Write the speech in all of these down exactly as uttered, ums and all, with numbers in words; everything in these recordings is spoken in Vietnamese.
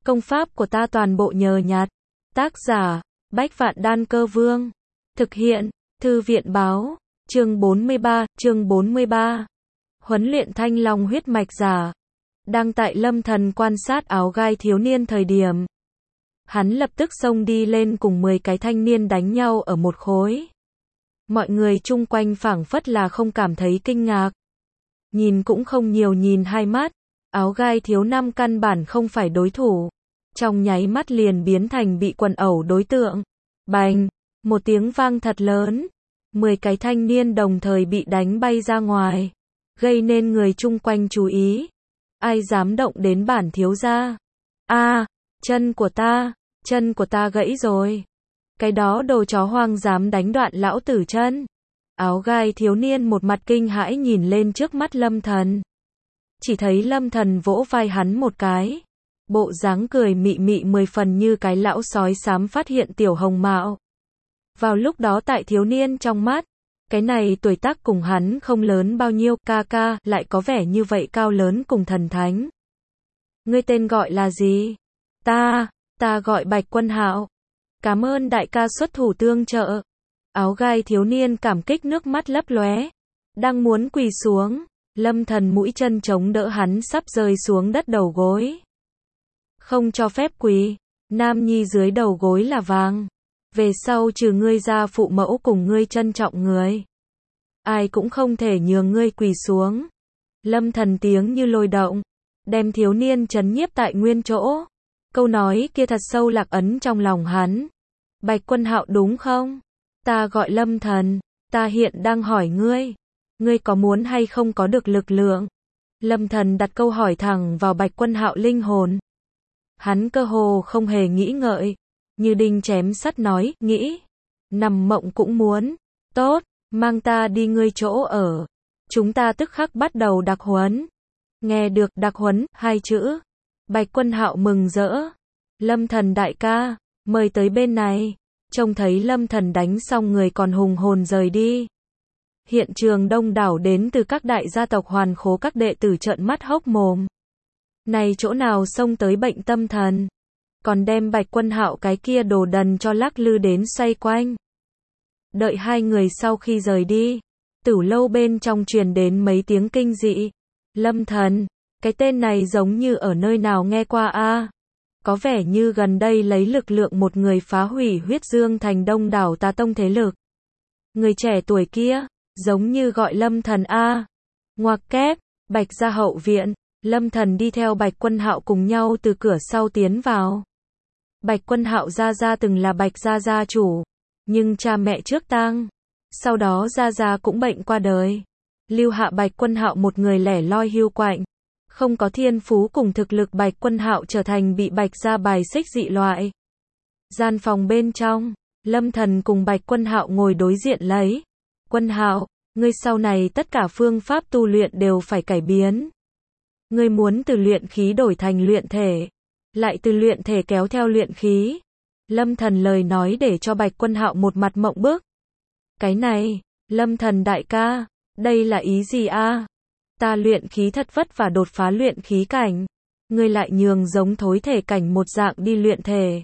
Công pháp của ta toàn bộ nhờ nhặt. Tác giả, Bách Vạn Đan Cơ Vương. Thực hiện, Thư viện Báo. Chương bốn mươi ba, chương bốn mươi ba. Huấn luyện thanh long huyết mạch giả. Đang tại Lâm Thần quan sát áo gai thiếu niên thời điểm. Hắn lập tức xông đi lên cùng mười cái thanh niên đánh nhau ở một khối. Mọi người chung quanh phảng phất là không cảm thấy kinh ngạc. Nhìn cũng không nhiều nhìn hai mắt. Áo gai thiếu năm căn bản không phải đối thủ. Trong nháy mắt liền biến thành bị quần ẩu đối tượng. Bành! Một tiếng vang thật lớn. Mười cái thanh niên đồng thời bị đánh bay ra ngoài. Gây nên người chung quanh chú ý. Ai dám động đến bản thiếu gia? A, chân của ta, chân của ta gãy rồi. Cái đó đồ chó hoang dám đánh đoạn lão tử chân. Áo gai thiếu niên một mặt kinh hãi nhìn lên trước mắt Lâm Thần. Chỉ thấy Lâm Thần vỗ vai hắn một cái. Bộ dáng cười mị mị mười phần như cái lão sói xám phát hiện tiểu hồng mạo. Vào lúc đó tại thiếu niên trong mắt, cái này tuổi tác cùng hắn không lớn bao nhiêu, ca ca, lại có vẻ như vậy cao lớn cùng thần thánh. Ngươi tên gọi là gì? Ta, ta gọi Bạch Quân Hạo. Cảm ơn đại ca xuất thủ tương trợ. Áo gai thiếu niên cảm kích nước mắt lấp lóe. Đang muốn quỳ xuống, Lâm Thần mũi chân chống đỡ hắn sắp rơi xuống đất đầu gối. Không cho phép quỳ, nam nhi dưới đầu gối là vàng. Về sau trừ ngươi ra phụ mẫu cùng ngươi trân trọng người. Ai cũng không thể nhường ngươi quỳ xuống. Lâm Thần tiếng như lôi động, đem thiếu niên trấn nhiếp tại nguyên chỗ. Câu nói kia thật sâu lạc ấn trong lòng hắn. Bạch Quân Hạo đúng không? Ta gọi Lâm Thần, ta hiện đang hỏi ngươi. Ngươi có muốn hay không có được lực lượng? Lâm Thần đặt câu hỏi thẳng vào Bạch Quân Hạo linh hồn. Hắn cơ hồ không hề nghĩ ngợi. Như đinh chém sắt nói, nghĩ. Nằm mộng cũng muốn. Tốt, mang ta đi ngươi chỗ ở. Chúng ta tức khắc bắt đầu đặc huấn. Nghe được đặc huấn, hai chữ. Bạch Quân Hạo mừng rỡ. Lâm Thần đại ca, mời tới bên này. Trông thấy Lâm Thần đánh xong người còn hùng hồn rời đi. Hiện trường đông đảo đến từ các đại gia tộc hoàn khố các đệ tử trợn mắt hốc mồm. Này chỗ nào xông tới bệnh tâm thần. Còn đem Bạch Quân Hạo cái kia đồ đần cho lắc lư đến xoay quanh. Đợi hai người sau khi rời đi, tử lâu bên trong truyền đến mấy tiếng kinh dị. Lâm Thần, cái tên này giống như ở nơi nào nghe qua a. Có vẻ như gần đây lấy lực lượng một người phá hủy Huyết Dương thành đông đảo tà tông thế lực. Người trẻ tuổi kia, giống như gọi Lâm Thần a. Ngoặc kép, Bạch gia hậu viện, Lâm Thần đi theo Bạch Quân Hạo cùng nhau từ cửa sau tiến vào. Bạch Quân Hạo gia gia từng là Bạch gia gia chủ, nhưng cha mẹ trước tang, sau đó gia gia cũng bệnh qua đời, lưu hạ Bạch Quân Hạo một người lẻ loi hiu quạnh, không có thiên phú cùng thực lực. Bạch Quân Hạo trở thành bị Bạch gia bài xích dị loại. Gian phòng bên trong, Lâm Thần cùng Bạch Quân Hạo ngồi đối diện lấy. Quân Hạo, ngươi sau này tất cả phương pháp tu luyện đều phải cải biến. Ngươi muốn từ luyện khí đổi thành luyện thể, lại từ luyện thể kéo theo luyện khí. Lâm Thần lời nói để cho Bạch Quân Hạo một mặt mộng bức. Cái này, Lâm Thần đại ca, đây là ý gì a? Ta luyện khí thật vất vả đột phá luyện khí cảnh, ngươi lại nhường giống thối thể cảnh một dạng đi luyện thể.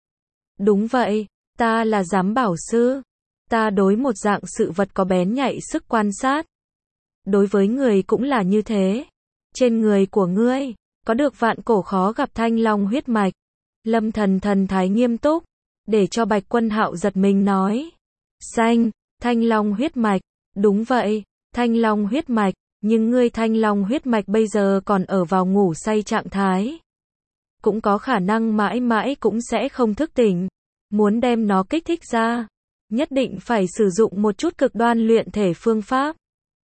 Đúng vậy, ta là giám bảo sư, ta đối một dạng sự vật có bén nhạy sức quan sát. Đối với người cũng là như thế. Trên người của ngươi, có được vạn cổ khó gặp thanh long huyết mạch. Lâm Thần thần thái nghiêm túc, để cho Bạch Quân Hạo giật mình nói. Xanh, thanh long huyết mạch, đúng vậy, thanh long huyết mạch, nhưng ngươi thanh long huyết mạch bây giờ còn ở vào ngủ say trạng thái. Cũng có khả năng mãi mãi cũng sẽ không thức tỉnh. Muốn đem nó kích thích ra, nhất định phải sử dụng một chút cực đoan luyện thể phương pháp.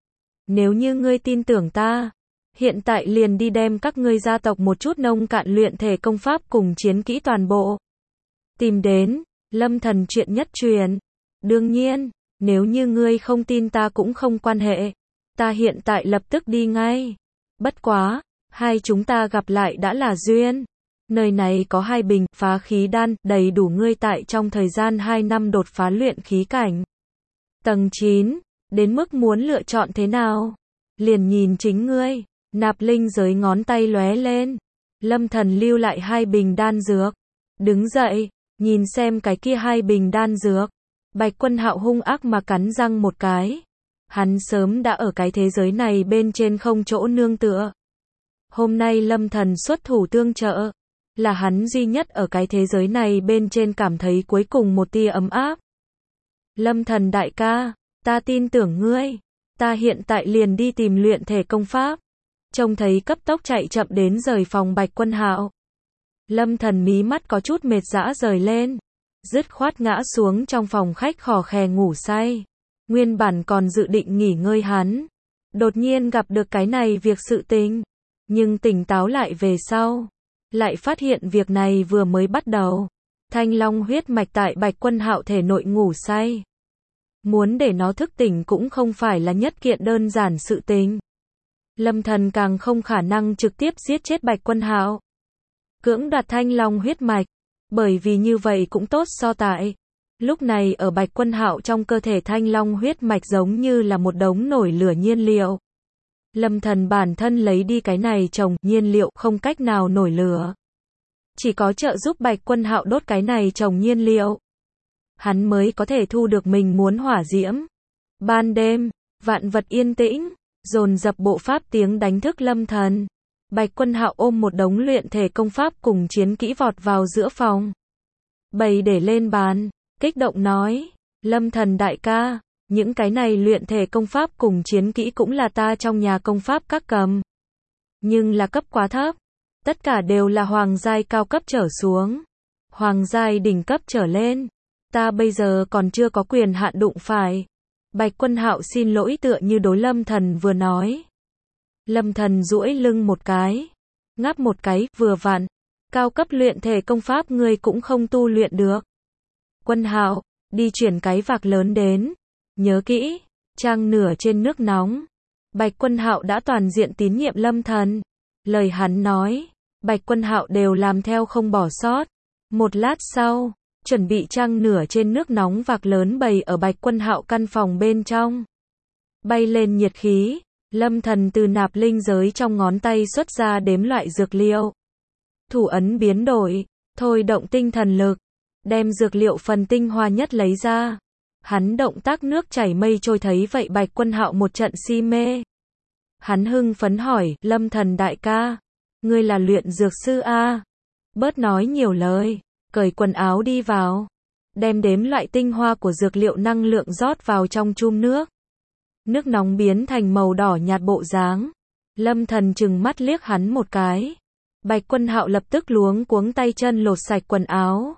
Nếu như ngươi tin tưởng ta, hiện tại liền đi đem các ngươi gia tộc một chút nông cạn luyện thể công pháp cùng chiến kỹ toàn bộ. Tìm đến, Lâm Thần chuyện nhất truyền. Đương nhiên, nếu như ngươi không tin ta cũng không quan hệ. Ta hiện tại lập tức đi ngay. Bất quá, hai chúng ta gặp lại đã là duyên. Nơi này có hai bình phá khí đan, đầy đủ ngươi tại trong thời gian hai năm đột phá luyện khí cảnh. Tầng chín, đến mức muốn lựa chọn thế nào? Liền nhìn chính ngươi. Nạp linh giới ngón tay lóe lên. Lâm Thần lưu lại hai bình đan dược. Đứng dậy, nhìn xem cái kia hai bình đan dược. Bạch Quân Hạo hung ác mà cắn răng một cái. Hắn sớm đã ở cái thế giới này bên trên không chỗ nương tựa. Hôm nay Lâm Thần xuất thủ tương trợ. Là hắn duy nhất ở cái thế giới này bên trên cảm thấy cuối cùng một tia ấm áp. Lâm Thần đại ca, ta tin tưởng ngươi. Ta hiện tại liền đi tìm luyện thể công pháp. Trông thấy cấp tốc chạy chậm đến rời phòng Bạch Quân Hạo. Lâm Thần mí mắt có chút mệt dã rời lên. Dứt khoát ngã xuống trong phòng khách khò khè ngủ say. Nguyên bản còn dự định nghỉ ngơi hắn. Đột nhiên gặp được cái này việc sự tình. Nhưng tỉnh táo lại về sau. Lại phát hiện việc này vừa mới bắt đầu. Thanh long huyết mạch tại Bạch Quân Hạo thể nội ngủ say. Muốn để nó thức tỉnh cũng không phải là nhất kiện đơn giản sự tình. Lâm Thần càng không khả năng trực tiếp giết chết Bạch Quân Hạo. Cưỡng đoạt thanh long huyết mạch. Bởi vì như vậy cũng tốt so tại. Lúc này ở Bạch Quân Hạo trong cơ thể thanh long huyết mạch giống như là một đống nổi lửa nhiên liệu. Lâm Thần bản thân lấy đi cái này trồng nhiên liệu không cách nào nổi lửa. Chỉ có trợ giúp Bạch Quân Hạo đốt cái này trồng nhiên liệu. Hắn mới có thể thu được mình muốn hỏa diễm. Ban đêm, vạn vật yên tĩnh, dồn dập bộ pháp tiếng đánh thức Lâm Thần. Bạch Quân Hạo ôm một đống luyện thể công pháp cùng chiến kỹ vọt vào giữa phòng. Bày để lên bàn, kích động nói, Lâm Thần đại ca, những cái này luyện thể công pháp cùng chiến kỹ cũng là ta trong nhà công pháp các cầm. Nhưng là cấp quá thấp. Tất cả đều là hoàng giai cao cấp trở xuống. Hoàng giai đỉnh cấp trở lên. Ta bây giờ còn chưa có quyền hạn đụng phải. Bạch Quân Hạo xin lỗi tựa như đối Lâm Thần vừa nói. Lâm Thần duỗi lưng một cái. Ngáp một cái, vừa vặn. Cao cấp luyện thể công pháp ngươi cũng không tu luyện được. Quân Hạo, đi chuyển cái vạc lớn đến. Nhớ kỹ, trang nửa trên nước nóng. Bạch Quân Hạo đã toàn diện tín nhiệm Lâm Thần. Lời hắn nói, Bạch Quân Hạo đều làm theo không bỏ sót. Một lát sau, chuẩn bị trang nửa trên nước nóng vạc lớn bày ở Bạch Quân Hạo căn phòng bên trong. Bay lên nhiệt khí, Lâm Thần từ nạp linh giới trong ngón tay xuất ra đếm loại dược liệu. Thủ ấn biến đổi, thôi động tinh thần lực, đem dược liệu phần tinh hoa nhất lấy ra. Hắn động tác nước chảy mây trôi thấy vậy Bạch Quân Hạo một trận si mê. Hắn hưng phấn hỏi, Lâm Thần đại ca, ngươi là luyện dược sư a? Bớt nói nhiều lời, cởi quần áo đi vào. Đem đếm loại tinh hoa của dược liệu năng lượng rót vào trong chum nước. Nước nóng biến thành màu đỏ nhạt bộ dáng. Lâm Thần trừng mắt liếc hắn một cái. Bạch Quân Hạo lập tức luống cuống tay chân lột sạch quần áo.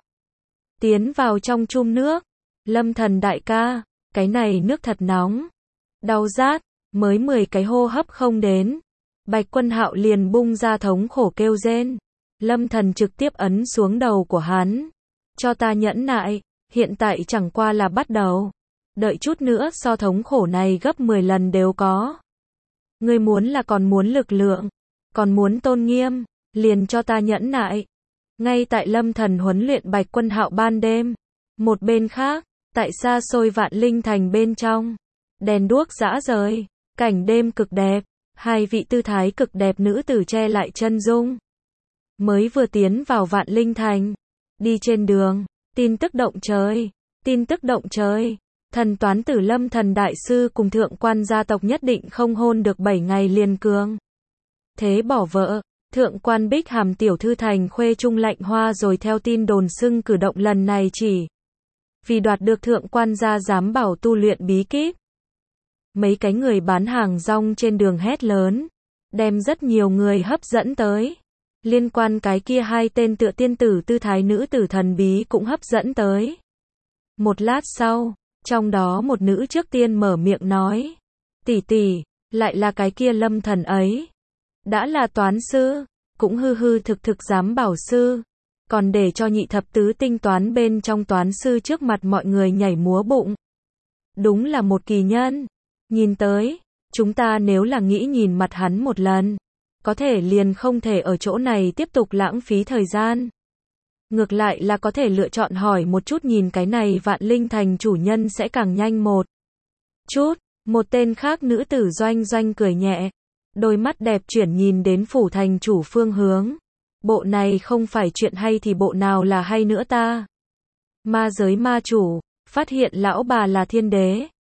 Tiến vào trong chum nước. Lâm Thần đại ca, cái này nước thật nóng. Đau rát, mới mười cái hô hấp không đến. Bạch Quân Hạo liền bung ra thống khổ kêu rên. Lâm Thần trực tiếp ấn xuống đầu của hắn. Cho ta nhẫn nại, hiện tại chẳng qua là bắt đầu. Đợi chút nữa so thống khổ này gấp mười lần đều có. Ngươi muốn là còn muốn lực lượng, còn muốn tôn nghiêm, liền cho ta nhẫn nại. Ngay tại Lâm Thần huấn luyện Bạch Quân Hạo ban đêm. Một bên khác, tại xa xôi Vạn Linh Thành bên trong, đèn đuốc rã rời, cảnh đêm cực đẹp, hai vị tư thái cực đẹp nữ tử che lại chân dung. Mới vừa tiến vào Vạn Linh Thành, đi trên đường, tin tức động trời, tin tức động trời, thần toán tử Lâm Thần đại sư cùng thượng quan gia tộc nhất định không hôn được bảy ngày liền cường. Thế bỏ vợ, thượng quan Bích Hàm tiểu thư thành khuê trung lạnh hoa rồi theo tin đồn xưng cử động lần này chỉ vì đoạt được thượng quan gia giám bảo tu luyện bí kíp. Mấy cái người bán hàng rong trên đường hét lớn, đem rất nhiều người hấp dẫn tới. Liên quan cái kia hai tên tựa tiên tử tư thái nữ tử thần bí cũng hấp dẫn tới. Một lát sau, trong đó một nữ trước tiên mở miệng nói, tỷ tỷ, lại là cái kia Lâm Thần ấy. Đã là toán sư, cũng hư hư thực thực giám bảo sư. Còn để cho nhị thập tứ tinh toán bên trong toán sư trước mặt mọi người nhảy múa bụng. Đúng là một kỳ nhân. Nhìn tới, chúng ta nếu là nghĩ nhìn mặt hắn một lần, có thể liền không thể ở chỗ này tiếp tục lãng phí thời gian. Ngược lại là có thể lựa chọn hỏi một chút nhìn cái này Vạn Linh Thành chủ nhân sẽ càng nhanh một chút. Một tên khác nữ tử Doanh Doanh cười nhẹ, đôi mắt đẹp chuyển nhìn đến phủ thành chủ phương hướng. Bộ này không phải chuyện hay thì bộ nào là hay nữa ta? Ma giới ma chủ, phát hiện lão bà là thiên đế.